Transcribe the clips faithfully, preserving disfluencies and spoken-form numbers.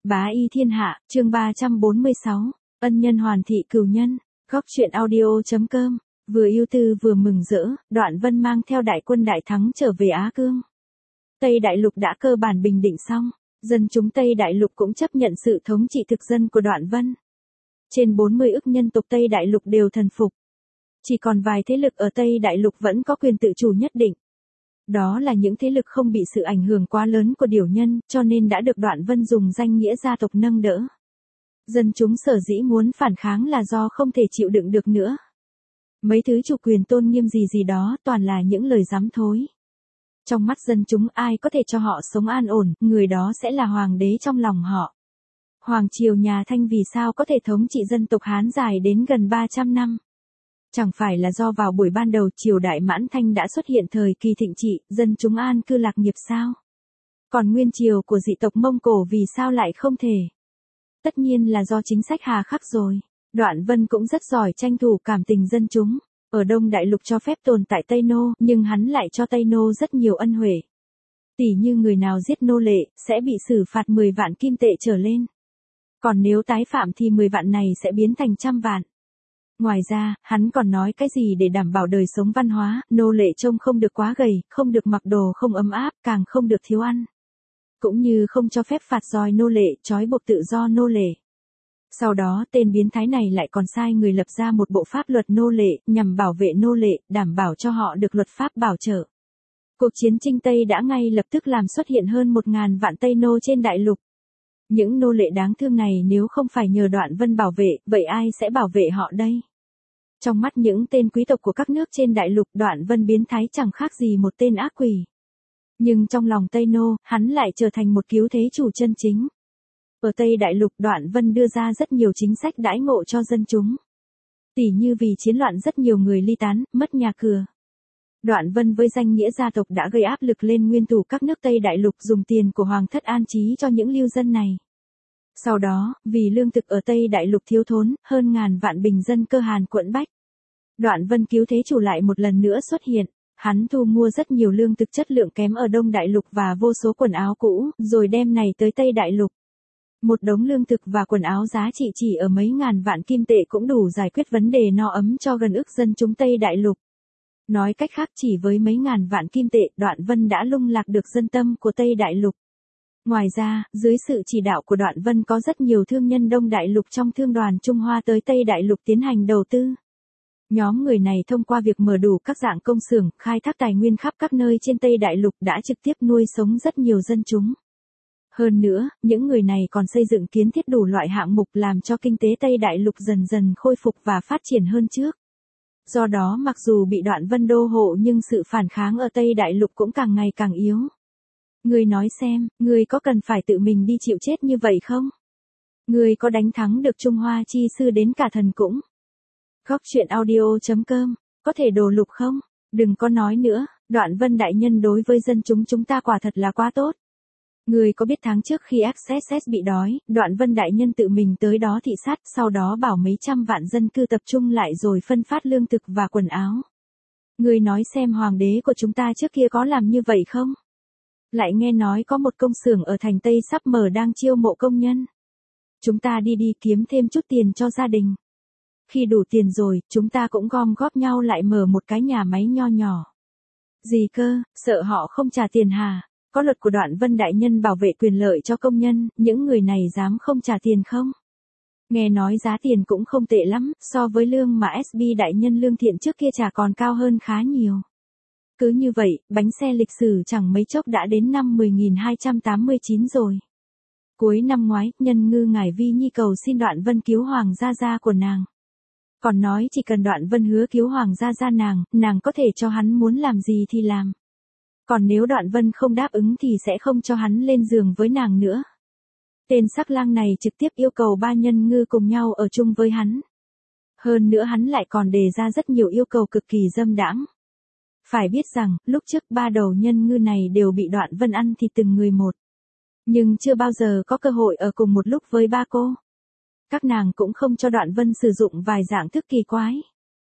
Bá y thiên hạ, chương ba trăm bốn mươi sáu, ân nhân hoàn thị cửu nhân, góc truyện audio.com, vừa yêu tư vừa mừng rỡ, Đoạn Vân mang theo đại quân đại thắng trở về Á Cương. Tây Đại Lục đã cơ bản bình định xong, dân chúng Tây Đại Lục cũng chấp nhận sự thống trị thực dân của Đoạn Vân. Trên bốn mươi ức nhân tộc Tây Đại Lục đều thần phục. Chỉ còn vài thế lực ở Tây Đại Lục vẫn có quyền tự chủ nhất định. Đó là những thế lực không bị sự ảnh hưởng quá lớn của điểu nhân, cho nên đã được Đoạn Vân dùng danh nghĩa gia tộc nâng đỡ. Dân chúng sở dĩ muốn phản kháng là do không thể chịu đựng được nữa. Mấy thứ chủ quyền tôn nghiêm gì gì đó toàn là những lời dám thối. Trong mắt dân chúng ai có thể cho họ sống an ổn, người đó sẽ là hoàng đế trong lòng họ. Hoàng triều nhà Thanh vì sao có thể thống trị dân tộc Hán dài đến gần ba trăm năm? Chẳng phải là do vào buổi ban đầu triều đại Mãn Thanh đã xuất hiện thời kỳ thịnh trị, dân chúng an cư lạc nghiệp sao? Còn nguyên triều của dị tộc Mông Cổ vì sao lại không thể? Tất nhiên là do chính sách hà khắc rồi. Đoạn Vân cũng rất giỏi tranh thủ cảm tình dân chúng. Ở Đông Đại Lục cho phép tồn tại Tây Nô, nhưng hắn lại cho Tây Nô rất nhiều ân huệ. Tỷ như người nào giết nô lệ, sẽ bị xử phạt mười vạn kim tệ trở lên. Còn nếu tái phạm thì mười vạn này sẽ biến thành trăm vạn. Ngoài ra, hắn còn nói cái gì để đảm bảo đời sống văn hóa, nô lệ trông không được quá gầy, không được mặc đồ không ấm áp, càng không được thiếu ăn. Cũng như không cho phép phạt roi nô lệ, trói buộc tự do nô lệ. Sau đó, tên biến thái này lại còn sai người lập ra một bộ pháp luật nô lệ, nhằm bảo vệ nô lệ, đảm bảo cho họ được luật pháp bảo trợ. Cuộc chiến Trinh Tây đã ngay lập tức làm xuất hiện hơn một ngàn vạn Tây Nô trên đại lục. Những nô lệ đáng thương này nếu không phải nhờ Đoạn Vân bảo vệ, vậy ai sẽ bảo vệ họ đây? Trong mắt những tên quý tộc của các nước trên đại lục, Đoạn Vân biến thái chẳng khác gì một tên ác quỷ. Nhưng trong lòng Tây Nô, hắn lại trở thành một cứu thế chủ chân chính. Ở Tây Đại Lục, Đoạn Vân đưa ra rất nhiều chính sách đãi ngộ cho dân chúng. Tỉ như vì chiến loạn rất nhiều người ly tán, mất nhà cửa. Đoạn Vân với danh nghĩa gia tộc đã gây áp lực lên nguyên thủ các nước Tây Đại Lục dùng tiền của Hoàng thất an trí cho những lưu dân này. Sau đó, vì lương thực ở Tây Đại Lục thiếu thốn, hơn ngàn vạn bình dân cơ hàn quẫn bách. Đoạn Vân cứu thế chủ lại một lần nữa xuất hiện. Hắn thu mua rất nhiều lương thực chất lượng kém ở Đông Đại Lục và vô số quần áo cũ, rồi đem này tới Tây Đại Lục. Một đống lương thực và quần áo giá trị chỉ ở mấy ngàn vạn kim tệ cũng đủ giải quyết vấn đề no ấm cho gần ức dân chúng Tây Đại Lục. Nói cách khác chỉ với mấy ngàn vạn kim tệ, Đoạn Vân đã lung lạc được dân tâm của Tây Đại Lục. Ngoài ra, dưới sự chỉ đạo của Đoạn Vân có rất nhiều thương nhân Đông Đại Lục trong thương đoàn Trung Hoa tới Tây Đại Lục tiến hành đầu tư. Nhóm người này thông qua việc mở đủ các dạng công xưởng, khai thác tài nguyên khắp các nơi trên Tây Đại Lục đã trực tiếp nuôi sống rất nhiều dân chúng. Hơn nữa, những người này còn xây dựng kiến thiết đủ loại hạng mục làm cho kinh tế Tây Đại Lục dần dần khôi phục và phát triển hơn trước. Do đó mặc dù bị Đoạn Vân đô hộ nhưng sự phản kháng ở Tây Đại Lục cũng càng ngày càng yếu. Ngươi nói xem, ngươi có cần phải tự mình đi chịu chết như vậy không? Ngươi có đánh thắng được Trung Hoa chi sư đến cả thần cũng? Góc truyện audio.com, có thể đồ lục không? Đừng có nói nữa, Đoạn Vân đại nhân đối với dân chúng chúng ta quả thật là quá tốt. Người có biết tháng trước khi ích ét ét bị đói, Đoạn Vân đại nhân tự mình tới đó thị sát, sau đó bảo mấy trăm vạn dân cư tập trung lại rồi phân phát lương thực và quần áo. Người nói xem hoàng đế của chúng ta trước kia có làm như vậy không? Lại nghe nói có một công xưởng ở thành Tây sắp mở đang chiêu mộ công nhân. Chúng ta đi đi kiếm thêm chút tiền cho gia đình. Khi đủ tiền rồi, chúng ta cũng gom góp nhau lại mở một cái nhà máy nho nhỏ. Gì cơ, sợ họ không trả tiền hả? Có luật của Đoạn Vân đại nhân bảo vệ quyền lợi cho công nhân, những người này dám không trả tiền không? Nghe nói giá tiền cũng không tệ lắm, so với lương mà ét bê đại nhân Lương Thiện trước kia trả còn cao hơn khá nhiều. Cứ như vậy, bánh xe lịch sử chẳng mấy chốc đã đến năm mười nghìn hai trăm tám mươi chín rồi. Cuối năm ngoái, Nhân Ngư ngài Vi Nhi cầu xin Đoạn Vân cứu Hoàng gia gia của nàng. Còn nói chỉ cần Đoạn Vân hứa cứu Hoàng gia gia nàng, nàng có thể cho hắn muốn làm gì thì làm. Còn nếu Đoạn Vân không đáp ứng thì sẽ không cho hắn lên giường với nàng nữa. Tên sắc lang này trực tiếp yêu cầu ba Nhân Ngư cùng nhau ở chung với hắn. Hơn nữa hắn lại còn đề ra rất nhiều yêu cầu cực kỳ dâm đãng. Phải biết rằng, lúc trước ba đầu Nhân Ngư này đều bị Đoạn Vân ăn thịt từng người một. Nhưng chưa bao giờ có cơ hội ở cùng một lúc với ba cô. Các nàng cũng không cho Đoạn Vân sử dụng vài dạng thức kỳ quái.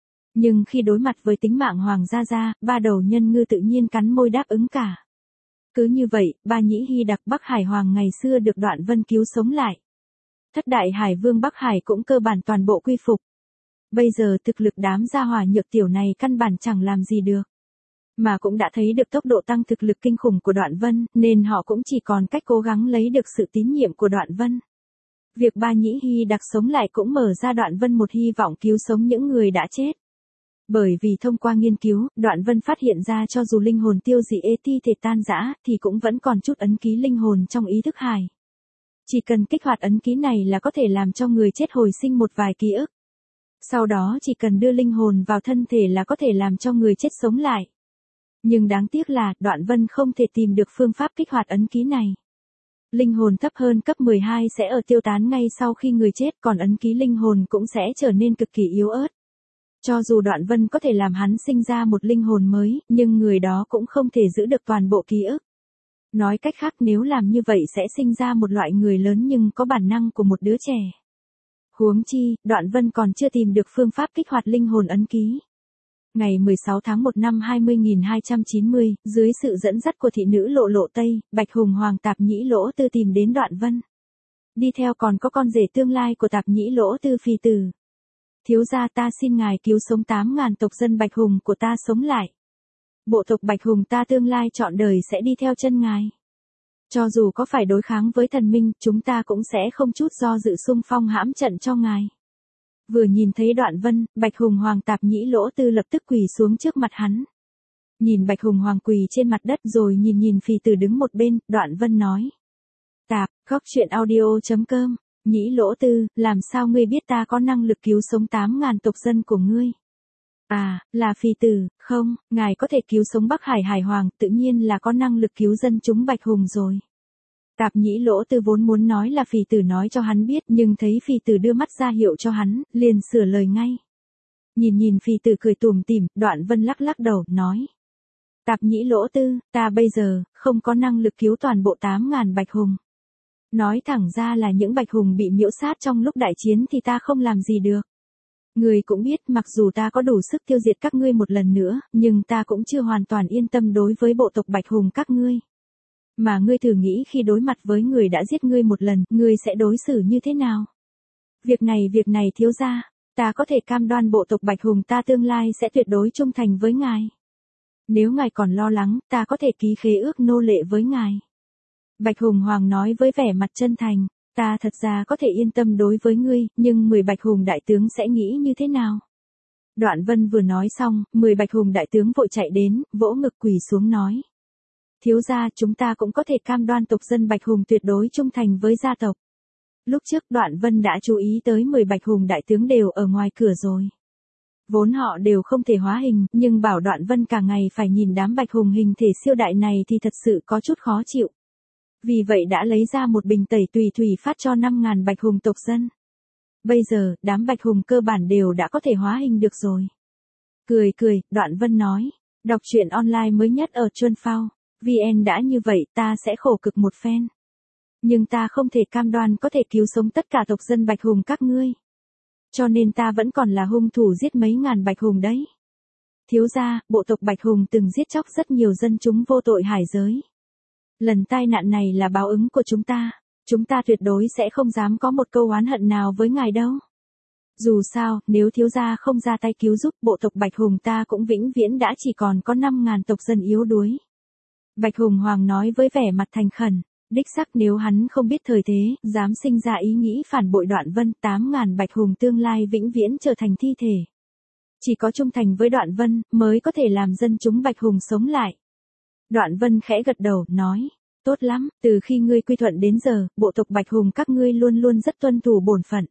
Nhưng khi đối mặt với tính mạng Hoàng gia gia, ba đầu Nhân Ngư tự nhiên cắn môi đáp ứng cả. Cứ như vậy, Ba Nhĩ Hy Đặc Bắc Hải Hoàng ngày xưa được Đoạn Vân cứu sống lại. Thất đại hải vương Bắc Hải cũng cơ bản toàn bộ quy phục. Bây giờ thực lực đám gia hỏa nhược tiểu này căn bản chẳng làm gì được. Mà cũng đã thấy được tốc độ tăng thực lực kinh khủng của Đoạn Vân, nên họ cũng chỉ còn cách cố gắng lấy được sự tín nhiệm của Đoạn Vân. Việc Ba Nhĩ Hy Đặc sống lại cũng mở ra Đoạn Vân một hy vọng cứu sống những người đã chết. Bởi vì thông qua nghiên cứu, Đoạn Vân phát hiện ra cho dù linh hồn tiêu dị ê thi thể tan rã, thì cũng vẫn còn chút ấn ký linh hồn trong ý thức hải. Chỉ cần kích hoạt ấn ký này là có thể làm cho người chết hồi sinh một vài ký ức. Sau đó chỉ cần đưa linh hồn vào thân thể là có thể làm cho người chết sống lại. Nhưng đáng tiếc là, Đoạn Vân không thể tìm được phương pháp kích hoạt ấn ký này. Linh hồn thấp hơn cấp mười hai sẽ ở tiêu tán ngay sau khi người chết, còn ấn ký linh hồn cũng sẽ trở nên cực kỳ yếu ớt. Cho dù Đoạn Vân có thể làm hắn sinh ra một linh hồn mới, nhưng người đó cũng không thể giữ được toàn bộ ký ức. Nói cách khác, nếu làm như vậy sẽ sinh ra một loại người lớn nhưng có bản năng của một đứa trẻ. Huống chi, Đoạn Vân còn chưa tìm được phương pháp kích hoạt linh hồn ấn ký. Ngày mười sáu tháng một năm hai mươi nghìn hai trăm chín mươi, dưới sự dẫn dắt của thị nữ Lộ Lộ Tây, Bạch Hùng Hoàng Tạp Nhĩ Lỗ Tư tìm đến Đoạn Vân. Đi theo còn có con rể tương lai của Tạp Nhĩ Lỗ Tư Phi Tử. Thiếu gia, ta xin ngài cứu sống tám ngàn tộc dân Bạch Hùng của ta sống lại. Bộ tộc Bạch Hùng ta tương lai trọn đời sẽ đi theo chân ngài. Cho dù có phải đối kháng với thần minh, chúng ta cũng sẽ không chút do dự xung phong hãm trận cho ngài. Vừa nhìn thấy Đoạn Vân, Bạch Hùng Hoàng Tạp Nhĩ Lỗ Tư lập tức quỳ xuống trước mặt hắn. Nhìn Bạch Hùng Hoàng quỳ trên mặt đất rồi nhìn nhìn Phi Tử đứng một bên, Đoạn Vân nói. Tạp, góc truyện audio chấm com, Nhĩ Lỗ Tư, làm sao ngươi biết ta có năng lực cứu sống tám ngàn tộc dân của ngươi? À, là Phi Tử, không, ngài có thể cứu sống Bắc Hải Hải Hoàng, tự nhiên là có năng lực cứu dân chúng Bạch Hùng rồi. Tạp Nhĩ Lỗ Tư vốn muốn nói là Phi Tử nói cho hắn biết, nhưng thấy Phi Tử đưa mắt ra hiệu cho hắn, liền sửa lời ngay. Nhìn nhìn Phi Tử cười tủm tỉm, Đoạn Vân lắc lắc đầu, nói. Tạp Nhĩ Lỗ Tư, ta bây giờ, không có năng lực cứu toàn bộ tám ngàn Bạch Hùng. Nói thẳng ra là những Bạch Hùng bị miễu sát trong lúc đại chiến thì ta không làm gì được. Ngươi cũng biết, mặc dù ta có đủ sức tiêu diệt các ngươi một lần nữa, nhưng ta cũng chưa hoàn toàn yên tâm đối với bộ tộc Bạch Hùng các ngươi. Mà ngươi thử nghĩ khi đối mặt với người đã giết ngươi một lần, ngươi sẽ đối xử như thế nào? Việc này việc này thiếu gia, ta có thể cam đoan bộ tộc Bạch Hùng ta tương lai sẽ tuyệt đối trung thành với ngài. Nếu ngài còn lo lắng, ta có thể ký khế ước nô lệ với ngài. Bạch Hùng Hoàng nói với vẻ mặt chân thành, ta thật ra có thể yên tâm đối với ngươi, nhưng mười Bạch Hùng đại tướng sẽ nghĩ như thế nào? Đoạn Vân vừa nói xong, mười Bạch Hùng đại tướng vội chạy đến, vỗ ngực quỳ xuống nói. Thiếu gia, chúng ta cũng có thể cam đoan tộc dân Bạch Hùng tuyệt đối trung thành với gia tộc. Lúc trước Đoạn Vân đã chú ý tới mười Bạch Hùng đại tướng đều ở ngoài cửa rồi. Vốn họ đều không thể hóa hình, nhưng bảo Đoạn Vân cả ngày phải nhìn đám Bạch Hùng hình thể siêu đại này thì thật sự có chút khó chịu. Vì vậy đã lấy ra một bình tẩy tùy thủy phát cho năm ngàn Bạch Hùng tộc dân. Bây giờ, đám Bạch Hùng cơ bản đều đã có thể hóa hình được rồi. Cười cười, Đoạn Vân nói, đọc truyện online mới nhất ở Chuân Phao. vê en đã như vậy ta sẽ khổ cực một phen. Nhưng ta không thể cam đoan có thể cứu sống tất cả tộc dân Bạch Hùng các ngươi. Cho nên ta vẫn còn là hung thủ giết mấy ngàn Bạch Hùng đấy. Thiếu gia, bộ tộc Bạch Hùng từng giết chóc rất nhiều dân chúng vô tội hải giới. Lần tai nạn này là báo ứng của chúng ta. Chúng ta tuyệt đối sẽ không dám có một câu oán hận nào với ngài đâu. Dù sao, nếu thiếu gia không ra tay cứu giúp, bộ tộc Bạch Hùng ta cũng vĩnh viễn đã chỉ còn có năm ngàn tộc dân yếu đuối. Bạch Hùng Hoàng nói với vẻ mặt thành khẩn, đích xác nếu hắn không biết thời thế, dám sinh ra ý nghĩ phản bội Đoạn Vân, tám ngàn Bạch Hùng tương lai vĩnh viễn trở thành thi thể. Chỉ có trung thành với Đoạn Vân, mới có thể làm dân chúng Bạch Hùng sống lại. Đoạn Vân khẽ gật đầu, nói, tốt lắm, từ khi ngươi quy thuận đến giờ, bộ tộc Bạch Hùng các ngươi luôn luôn rất tuân thủ bổn phận.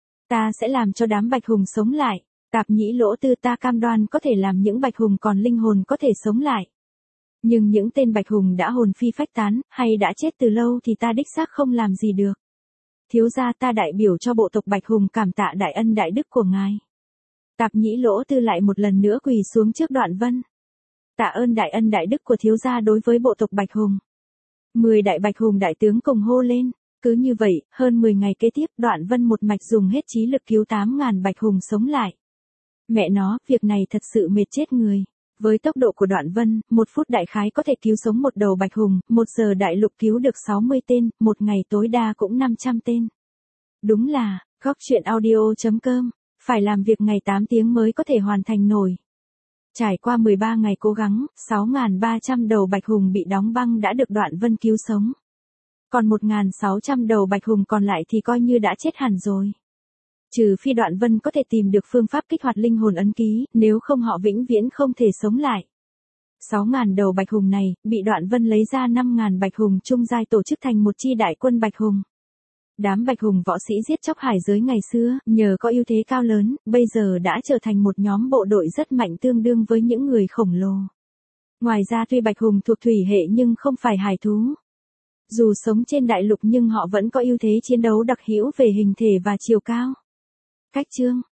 Ta sẽ làm cho đám Bạch Hùng sống lại, Tạp Nhĩ Lỗ Tư ta cam đoan có thể làm những Bạch Hùng còn linh hồn có thể sống lại. Nhưng những tên Bạch Hùng đã hồn phi phách tán, hay đã chết từ lâu thì ta đích xác không làm gì được. Thiếu gia, ta đại biểu cho bộ tộc Bạch Hùng cảm tạ đại ân đại đức của ngài. Tạp Nhĩ Lỗ Tư lại một lần nữa quỳ xuống trước Đoạn Vân. Tạ ơn đại ân đại đức của thiếu gia đối với bộ tộc Bạch Hùng. Mười đại Bạch Hùng đại tướng cùng hô lên. Cứ như vậy, hơn mười ngày kế tiếp, Đoạn Vân một mạch dùng hết trí lực cứu tám ngàn Bạch Hùng sống lại. Mẹ nó, việc này thật sự mệt chết người. Với tốc độ của Đoạn Vân, một phút đại khái có thể cứu sống một đầu bạch hùng, một giờ đại lục cứu được sáu mươi tên, một ngày tối đa cũng năm trăm tên. Đúng là, góc truyện audio.com, phải làm việc ngày tám tiếng mới có thể hoàn thành nổi. Trải qua mười ba ngày cố gắng, sáu nghìn ba trăm đầu bạch hùng bị đóng băng đã được Đoạn Vân cứu sống. Còn một nghìn sáu trăm đầu bạch hùng còn lại thì coi như đã chết hẳn rồi. Trừ phi Đoạn Vân có thể tìm được phương pháp kích hoạt linh hồn ấn ký, nếu không họ vĩnh viễn không thể sống lại. sáu nghìn đầu bạch hùng này, bị Đoạn Vân lấy ra năm nghìn bạch hùng trung giai tổ chức thành một chi đại quân bạch hùng. Đám bạch hùng võ sĩ giết chóc hải giới ngày xưa, nhờ có ưu thế cao lớn, bây giờ đã trở thành một nhóm bộ đội rất mạnh tương đương với những người khổng lồ. Ngoài ra tuy bạch hùng thuộc thủy hệ nhưng không phải hải thú. Dù sống trên đại lục nhưng họ vẫn có ưu thế chiến đấu đặc hữu về hình thể và chiều cao. Cách chương